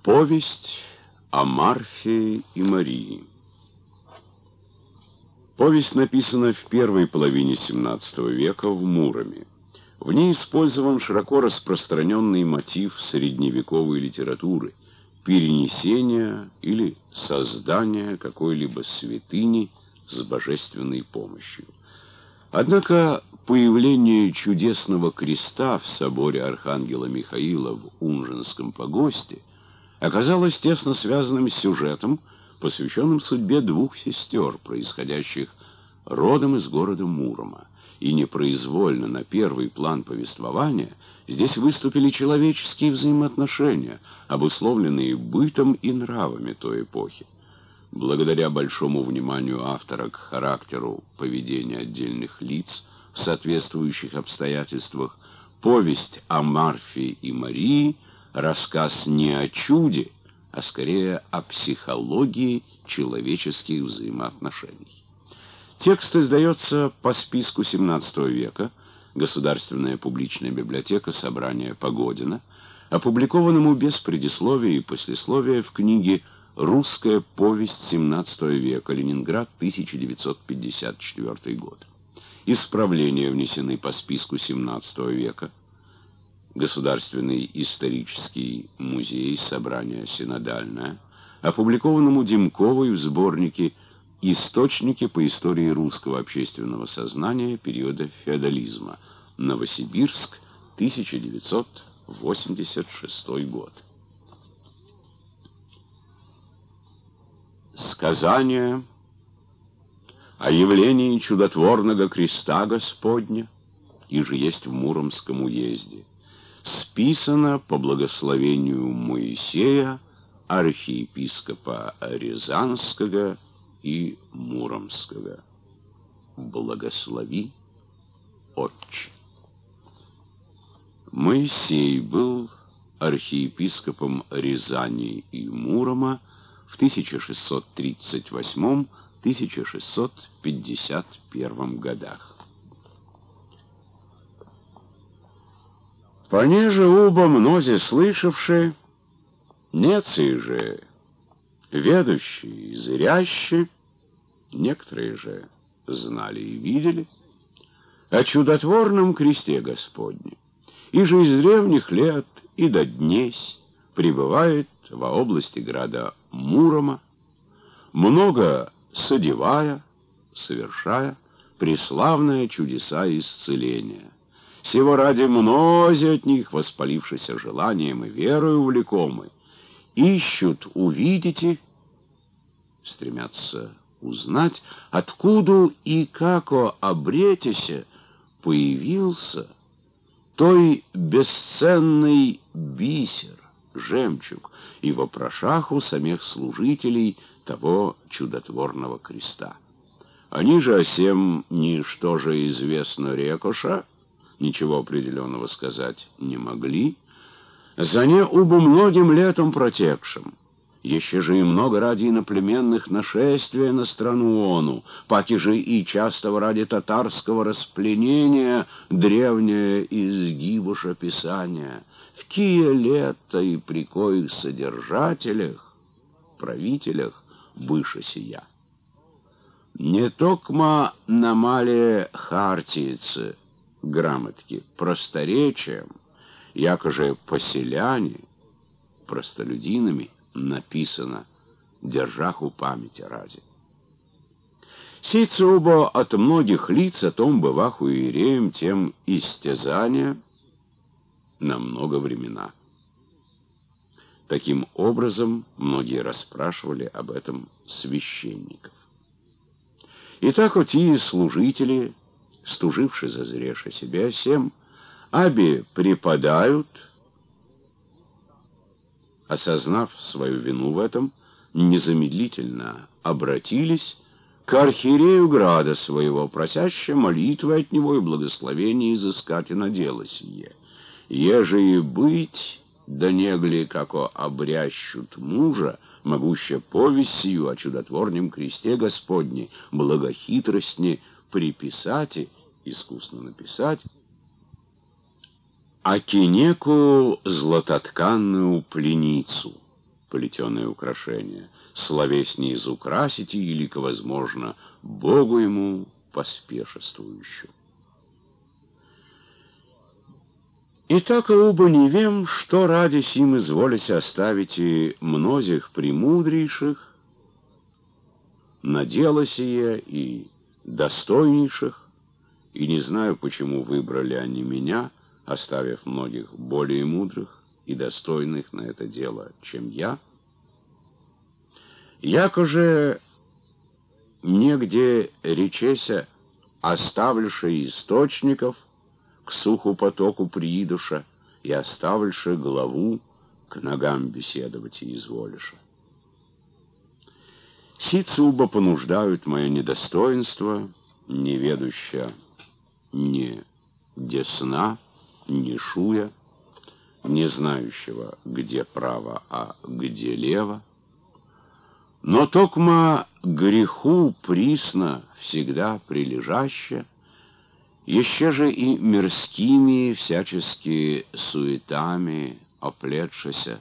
Повесть о Марфе и Марии. Повесть написана в первой половине XVII века в Муроме. В ней использован широко распространенный мотив средневековой литературы — перенесения или создания какой-либо святыни с божественной помощью. Однако появление чудесного креста в соборе Архангела Михаила в Унженском погосте оказалось тесно связанным с сюжетом, посвященным судьбе двух сестер, происходящих родом из города Мурома, и непроизвольно на первый план повествования здесь выступили человеческие взаимоотношения, обусловленные бытом и нравами той эпохи. Благодаря большому вниманию автора к характеру поведения отдельных лиц в соответствующих обстоятельствах, повесть о Марфе и Марии — рассказ не о чуде, а скорее о психологии человеческих взаимоотношений. Текст издается по списку XVII века, Государственная публичная библиотека, собрание Погодина, опубликованному без предисловия и послесловия в книге «Русская повесть XVII века. Ленинград, 1954 год». Исправления внесены по списку XVII века. Государственный исторический музей, собрание синодальное, опубликованному Демковой в сборнике «Источники по истории русского общественного сознания периода феодализма. Новосибирск, 1986 год». Сказание о явлении чудотворного креста Господня, иже есть в Муромском уезде, списано по благословению Моисея, архиепископа Рязанского и Муромского. Благослови, Отче. Моисей был архиепископом Рязани и Мурома в 1638-1651 годах. Понеже оба мнози слышавши, нецы же ведущие и зрящие, некоторые же знали и видели, о чудотворном кресте Господне, и же из древних лет и до днесь пребывает во области града Мурома, много содевая, совершая преславные чудеса исцеления. Сего ради мнози от них, воспалившися желанием и верою увлекомы, ищут увидите, стремятся узнать, откуда и како обретися появился той бесценный бисер, жемчуг, и вопрошах у самих служителей того чудотворного креста. Они же о сем ничто же известно рекоша, ничего определенного сказать не могли, за не убо многим летом протекшим, еще же и много ради иноплеменных нашествия на страну ону, паки же и часто ради татарского распленения древнее изгибуша писания, в кие лето и при коих содержателях, правителях быша сия. Не токма на мале хартицы, грамотки, просторечием, якоже поселяне, простолюдинами написано, держаху памяти ради. Сейцы оба от многих лиц о том бываху иереем тем истязания на много времена. Таким образом, многие расспрашивали об этом священников. Итак, оти служители, стуживши зазреша себя сем, аби преподают, осознав свою вину в этом, незамедлительно обратились к архиерею града своего, просяще молитвы от него и благословения изыскать и на дело сие. Еже и быть, да негли, како обрящут мужа, могуще повесть сию о чудотворнем кресте Господне, благохитростне приписать и искусно написать, а кинеку златотканную пленицу, плетеное украшение, словеснее изукрасите, илико, возможно, Богу ему поспешествующую. И так оба не вем, что ради сим изволися оставить и мнозих премудрейших, на дело сие и достойнейших, и не знаю, почему выбрали они меня, оставив многих более мудрых и достойных на это дело, чем я. Яко же негде речеся, оставлюши источников, к суху потоку приидуша, и оставлюши главу, к ногам беседовать и изволиша. Сицы оба понуждают мое недостоинство, не ведуща ни десна, ни шуя, не знающего, где право, а где лево. Но токма греху присно всегда прилежаще, еще же и мирскими всячески суетами оплетшися,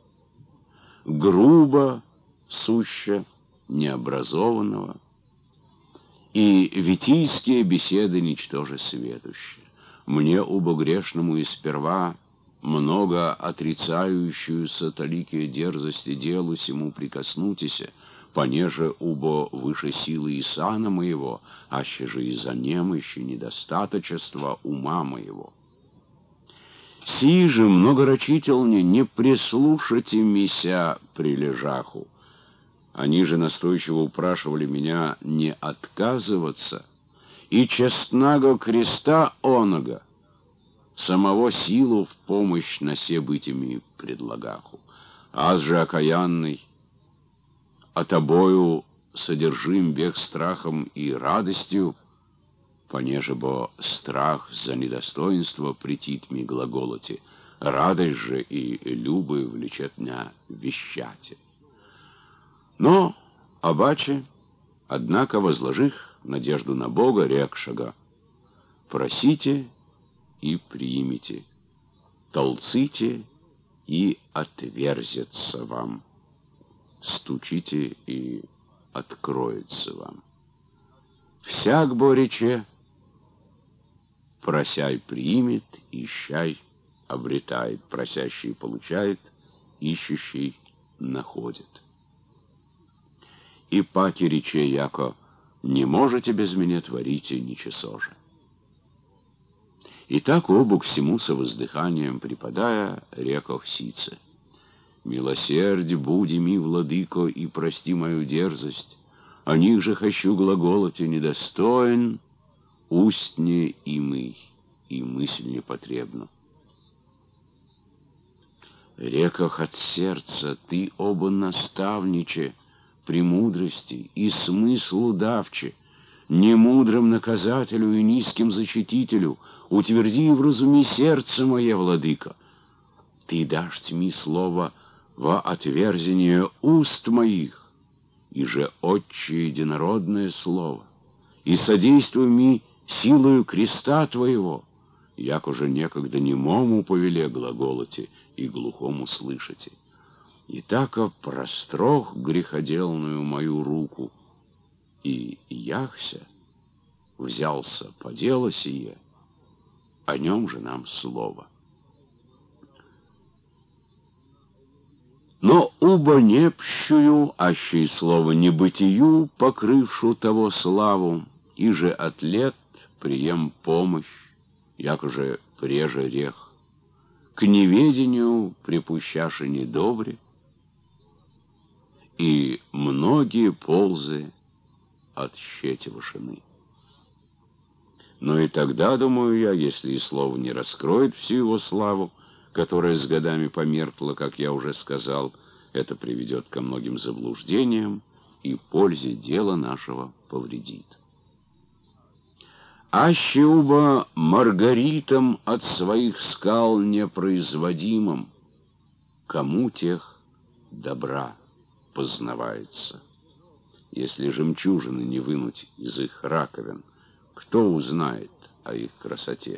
грубо суще необразованного, и витийские беседы ничтоже сведущие. Мне, убо грешному, и сперва много отрицающуюся таликие дерзости делу сему прикоснутися, понеже убо выше силы и сана моего, аще же и за немощи недостаточества ума моего. Си же многорочительне не прислушайте мися прилежаху. Они же настойчиво упрашивали меня не отказываться, и честнаго креста оного, самого силу в помощь на се быть ими предлагаху. Аз же окаянный, а тобою содержим бег страхом и радостью, понеже бо страх за недостоинство претит ми глаголоти, радость же и любы влечет меня вещати. Но, обаче, однако, возложих надежду на Бога, рекшага: просите и примите, толците и отверзется вам, стучите и откроется вам. Всяк бо рече: просяй примет, ищай обретает, просящий получает, ищущий находит. И паки рече яко: не можете без меня творите ничего же. И так оба к всему со воздыханием припадая, рекох сице: милосердь буди ми, владыко, и прости мою дерзость, о них же хочу глаголать и недостоин, устне и мы, и мысль непотребна. Рекох от сердца, ты оба наставниче, премудрости и смыслу давче, немудрым наказателю и низким защитителю, утверди и вразуми сердце мое, владыка. Ты дашь ми слово во отверзение уст моих, и же отче единородное слово, и содействуй ми силою креста твоего, як уже некогда немому повеле глаголоте и глухому слышите. И тако прострох греходелную мою руку, и яхся взялся по делу сие, о нем же нам слово. Но убо непщую, аще и слово небытию, покрывшу того славу, и же от лет прием помощь, як же преже рех, к неведению припущаши недобре, и многие ползы от щети вышины. Но и тогда, думаю я, если и слово не раскроет всю его славу, которая с годами померкла, как я уже сказал, это приведет ко многим заблуждениям и пользе дела нашего повредит. Аще уба маргаритам от своих скал непроизводимым, кому тех добра познавается. Если жемчужины не вынуть из их раковин, кто узнает о их красоте?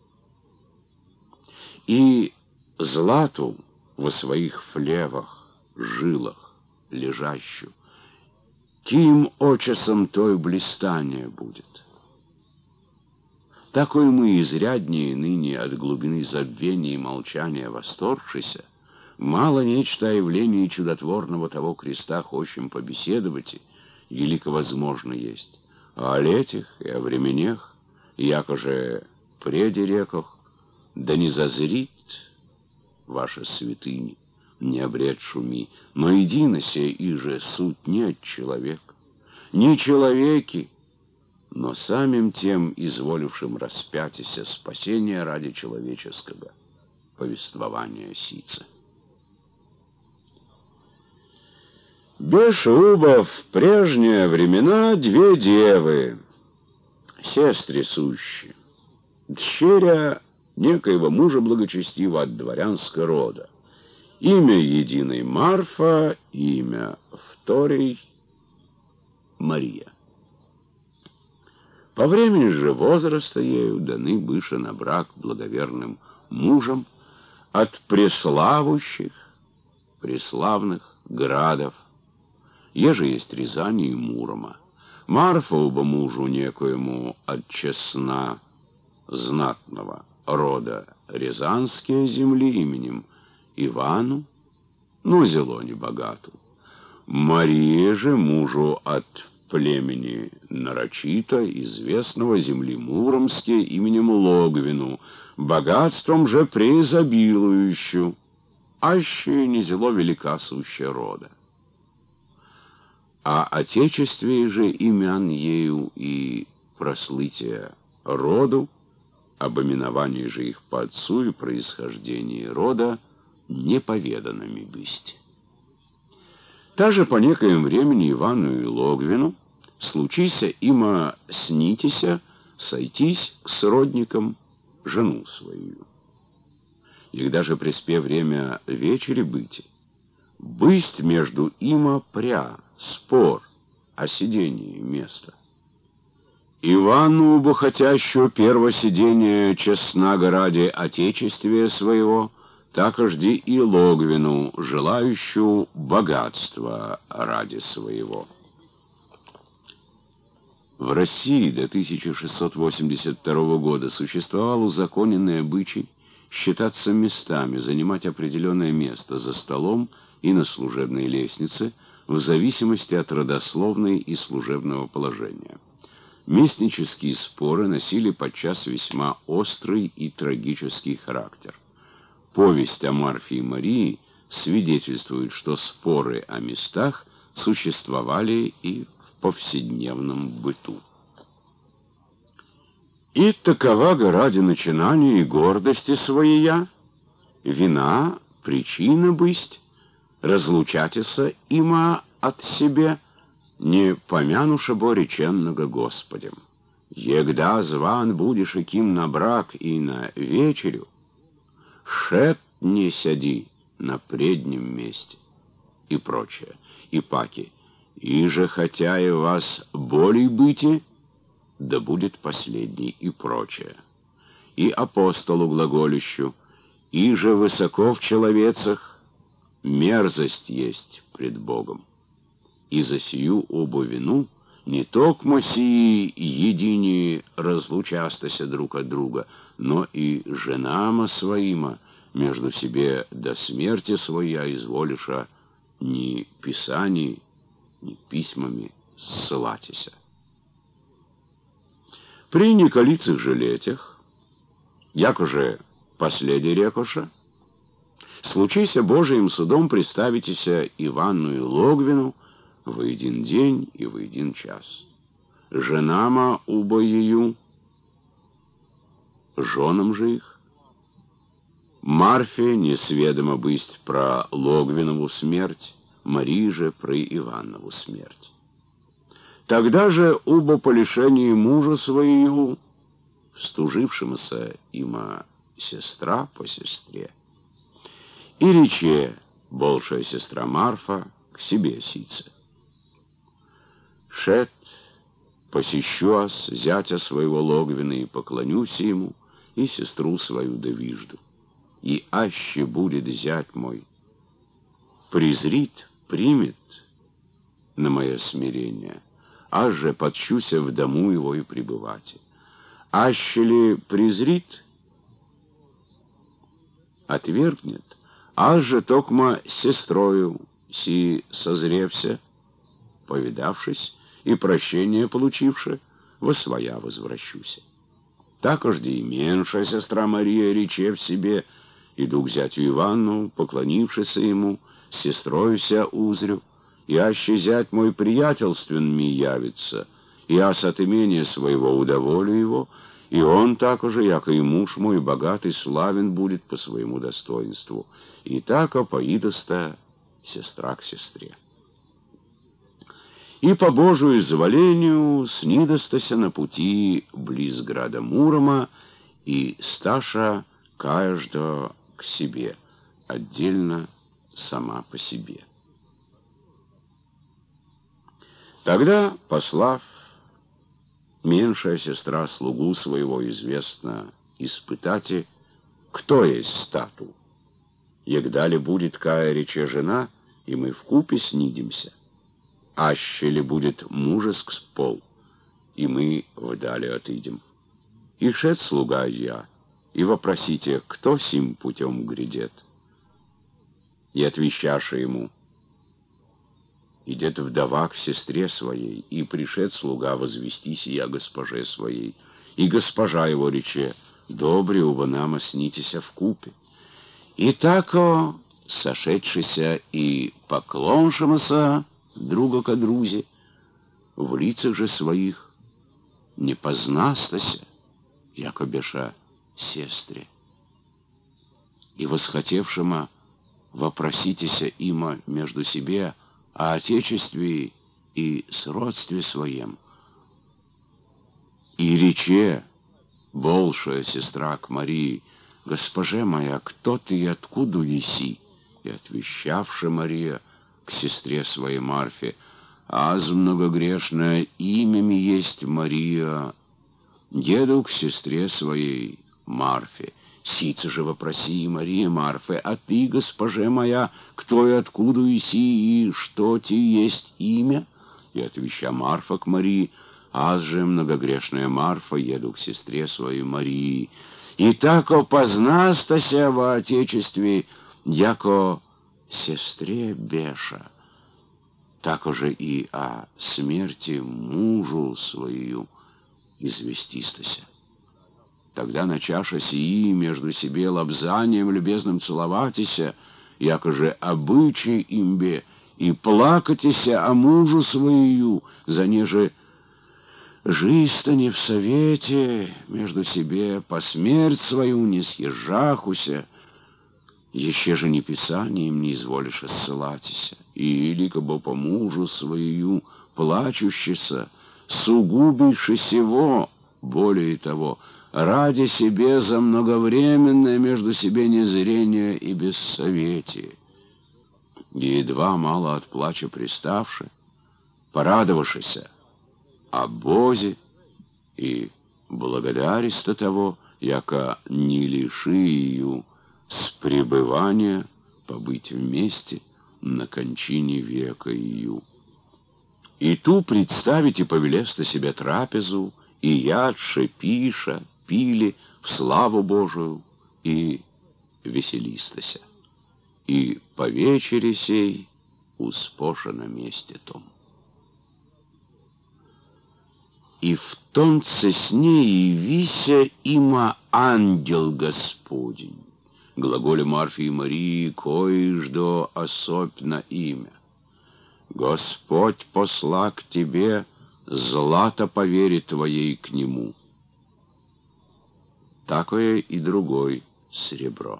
И злату во своих флевах жилах лежащую, ким очасом той блистание будет. Такой мы изряднее ныне от глубины забвения и молчания восторгшися, мало нечто о явлении чудотворного того креста хочем побеседовать, елико возможно есть, а о летях и о временях, яко же преде реках, да не зазрит ваша святыни, не обред шуми, но едино се иже суть не от человека, не человеки, но самим тем изволившим распятися спасения ради человеческого повествования сица. Бешуба в прежние времена две девы, сестры сущие, дщеря некоего мужа благочестивого от дворянского рода. Имя единой Марфа, имя второй Мария. По времени же возраста ею даны быше на брак благоверным мужем от преславущих, преславных градов, еже есть Рязани и Мурома. Марфа оба мужу некоему от честна знатного рода Рязанские земли именем Ивану, но зело не богату. Мария же мужу от племени нарочито известного земли Муромские именем Логвину, богатством же преизобилующую, аще не зело велика сущая рода. А отечестве же имян ею и прослытия роду, об именовании же их по отцу и происхождении рода, неповеданными бысть. Также по некоем времени Ивану и Логвину случися има снитися, сойтись к сродникам жену свою. И когда же приспе время вечери быти, бысть между има пря, спор о сидении места. Ивану, бо хотящего перво сидения честнаго ради отечествия своего, так жди и Логвину, желающую богатства ради своего. В России до 1682 года существовал узаконенный обычай считаться местами, занимать определенное место за столом и на служебной лестнице в зависимости от родословной и служебного положения. Местнические споры носили подчас весьма острый и трагический характер. Повесть о Марфе и Марии свидетельствует, что споры о местах существовали и в повседневном быту. И такова ради начинания и гордости своя, вина, причина бысть, разлучатися има от себе, не помянуша бо реченного Господем. Егда зван будешь яким на брак и на вечерю, шет не сяди на преднем месте, и прочее, и паки, и же хотя и вас болей быти, да будет последний, и прочее. И апостолу глаголищу, и же высоко в человецах мерзость есть пред Богом. И за сию обу вину не токмо сии едини разлучастися друг от друга, но и женама своима между себе до смерти своя изволиша ни писаний, ни письмами ссылатися. При неколицых же летях, яко же последи рекоша, случися Божиим судом представитеся Ивану и Логвину в един день и в един час. Женама уба ею, женам же их, Марфе несведомо бысть про Логвинову смерть, Марии же про Иванову смерть. Тогда же уба по лишении мужа своего, стужившимся има сестра по сестре, и рече большая сестра Марфа к себе сице. Шет, посещу вас, зятя своего Логвина, и поклонюсь ему, и сестру свою довижду. И аще будет зять мой презрит, примет на мое смирение, аж же подщуся в дому его и пребывать. Аще ли презрит, отвергнет, аж же токма с сестрою си созревся, повидавшись и прощение получивши, восвоя возвращуся. Такожде и меньшая сестра Мария, рече в себе, иду к зятю Ивану, поклонившися ему, с сестрою узрю, и аще зять мой приятельствен ми явится, и аз от имения своего удоволю его, и он так уже, яко и муж мой, богатый, славен будет по своему достоинству. И так поидоста сестра к сестре. И по Божию изволению снидостася на пути близ града Мурома, и сташа каждого к себе, отдельно сама по себе. Тогда, послав меньшая сестра слугу своего, известно испытати, кто есть стату. Егда ли будет кая рече жена, и мы вкупе снидимся, аще ли будет мужеск пол, и мы вдали отыдем. И шед слуга я, и вопросите, кто сим путем грядет. И отвещаша ему: идет вдова к сестре своей, и пришед слуга возвести сия госпоже своей. И госпожа его рече: добре уба нама снитеся вкупе. И тако, сошедшися и поклоншимся друга ко друзе, в лицах же своих не познастася, яко беша сестре. И восхотевшима вопроситеся има между себе о отечестве и сродстве своем. И рече большая сестра к Марии: госпоже моя, кто ты и откуда еси? И отвещавши Мария к сестре своей Марфе: аз многогрешное имями есть Мария, деду к сестре своей Марфе. Сица же вопроси, Мария Марфе: а ты, госпоже моя, кто и откуда еси, и что ти есть имя? И отвеща Марфа к Марии: аз же многогрешная Марфа, еду к сестре своей Марии. И тако познастася во отечестве, яко сестре беша, тако же и о смерти мужу свою известистася. Тогда начаша сии между себе лобзанием любезным целоватися, яко же обычай имбе, и плакатися о мужу свою, за неже жизнь не в совете между себе, по смерть свою не съезжахуся, еще же не писанием не изволишь ссылатися, или кабо по мужу свою плачущися, сугубейше сего, более того, ради себе за многовременное между себе незрение и бессоветие. И едва мало от плача приставши, порадовавшися о Бозе и благодариста того, яко не лиши ее с пребывания побыть вместе на кончине века ее. И ту представите повелеста себе трапезу, и ядше, пиша, пили в славу Божию и веселистася. И по вечере сей успоша на месте том. И в тонце сне явися има ангел Господень, глаголе Марфе и Марии, коеждо особенно имя. Господь посла к тебе злато по вере твоей к нему. Такое и другой серебро.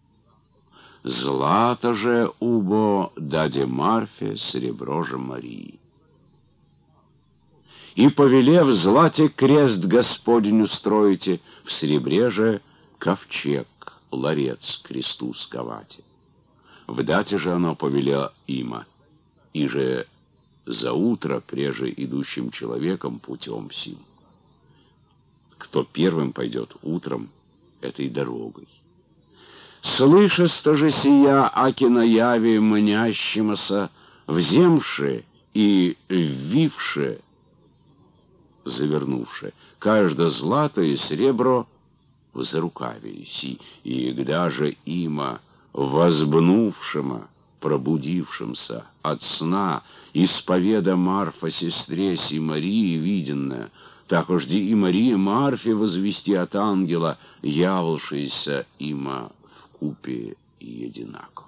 Злато же убо даде Марфе, серебро же Марии. И, повелев злате крест Господень устроите, в серебре же ковчег, ларец кресту сковате. В дате же оно повелело има, и же за утро преже идущим человеком путем сим. Кто первым пойдет утром этой дорогой. Слышеста же сия, аки на яве манящимся, вземши и ввивши, завернувши, каждое злато и серебро в зарукаве си, и когда же има, возбнувшима, пробудившимся от сна, исповеда Марфа сестре си Марии виденная, так ожди и Мария Марфе возвести от ангела, явлшийся има вкупе единако.